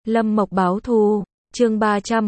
Lâm Mộc báo thù, chương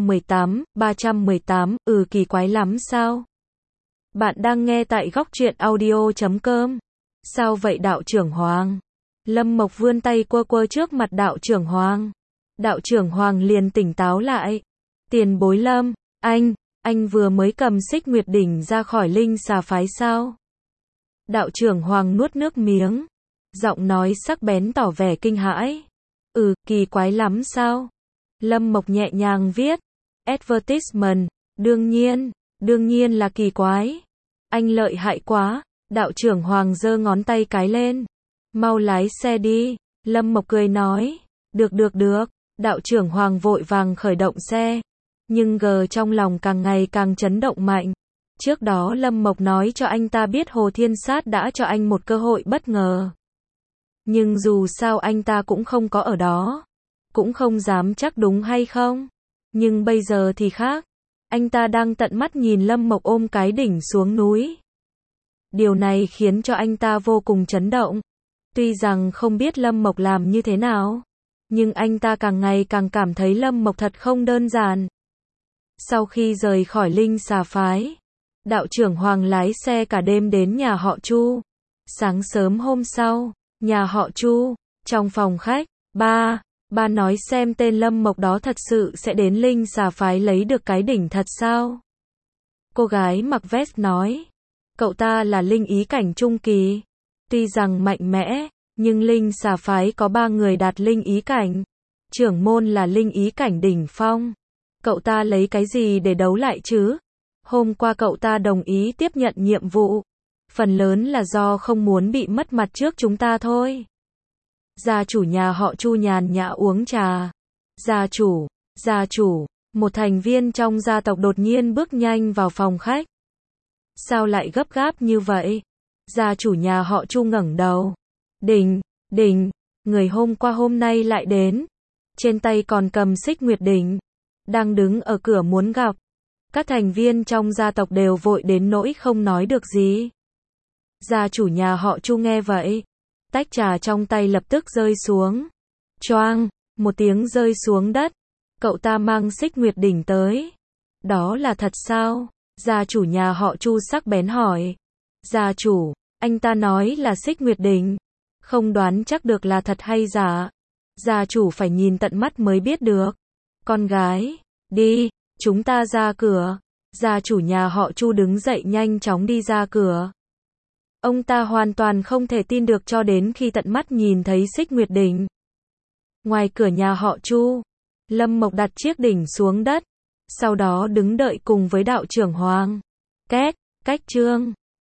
318, kỳ quái lắm sao? Bạn đang nghe tại góc truyện audio.com. Sao vậy đạo trưởng Hoàng? Lâm Mộc vươn tay quơ quơ trước mặt đạo trưởng Hoàng. Đạo trưởng Hoàng liền tỉnh táo lại. Tiền bối Lâm, anh vừa mới cầm Xích Nguyệt Đỉnh ra khỏi linh xà phái sao? Đạo trưởng Hoàng nuốt nước miếng. Giọng nói sắc bén tỏ vẻ kinh hãi. Kỳ quái lắm sao? Lâm Mộc nhẹ nhàng viết. Advertisement, đương nhiên là kỳ quái. Anh lợi hại quá. Đạo trưởng Hoàng giơ ngón tay cái lên. Mau lái xe đi. Lâm Mộc cười nói. Được. Đạo trưởng Hoàng vội vàng khởi động xe. Nhưng trong lòng càng ngày càng chấn động mạnh. Trước đó Lâm Mộc nói cho anh ta biết Hồ Thiên Sát đã cho anh một cơ hội bất ngờ. Nhưng dù sao anh ta cũng không có ở đó. Cũng không dám chắc đúng hay không. Nhưng bây giờ thì khác. Anh ta đang tận mắt nhìn Lâm Mộc ôm cái đỉnh xuống núi. Điều này khiến cho anh ta vô cùng chấn động. Tuy rằng không biết Lâm Mộc làm như thế nào. Nhưng anh ta càng ngày càng cảm thấy Lâm Mộc thật không đơn giản. Sau khi rời khỏi linh xà phái, đạo trưởng Hoàng lái xe cả đêm đến nhà họ Chu. Sáng sớm hôm sau, nhà họ Chu, trong phòng khách, ba nói xem tên Lâm Mộc đó thật sự sẽ đến linh xà phái lấy được cái đỉnh thật sao? Cô gái mặc vest nói, cậu ta là linh ý cảnh trung kỳ. Tuy rằng mạnh mẽ, nhưng linh xà phái có 3 người đạt linh ý cảnh. Trưởng môn là linh ý cảnh đỉnh phong. Cậu ta lấy cái gì để đấu lại chứ? Hôm qua cậu ta đồng ý tiếp nhận nhiệm vụ. Phần lớn là do không muốn bị mất mặt trước chúng ta thôi. Gia chủ nhà họ Chu nhàn nhã uống trà. Gia chủ, một thành viên trong gia tộc đột nhiên bước nhanh vào phòng khách. Sao lại gấp gáp như vậy? Gia chủ nhà họ Chu ngẩng đầu. Đỉnh, người hôm qua hôm nay lại đến. Trên tay còn cầm Xích Nguyệt Đỉnh. Đang đứng ở cửa muốn gặp. Các thành viên trong gia tộc đều vội đến nỗi không nói được gì. Gia chủ nhà họ Chu nghe vậy. Tách trà trong tay lập tức rơi xuống. Choang, một tiếng rơi xuống đất. Cậu ta mang Xích Nguyệt Đỉnh tới. Đó là thật sao? Gia chủ nhà họ Chu sắc bén hỏi. Gia chủ, anh ta nói là Xích Nguyệt Đỉnh. Không đoán chắc được là thật hay giả. Gia chủ phải nhìn tận mắt mới biết được. Con gái, đi, chúng ta ra cửa. Gia chủ nhà họ Chu đứng dậy nhanh chóng đi ra cửa. Ông ta hoàn toàn không thể tin được cho đến khi tận mắt nhìn thấy Xích Nguyệt Đỉnh. Ngoài cửa nhà họ Chu, Lâm Mộc đặt chiếc đỉnh xuống đất. Sau đó đứng đợi cùng với đạo trưởng Hoàng. Cách chương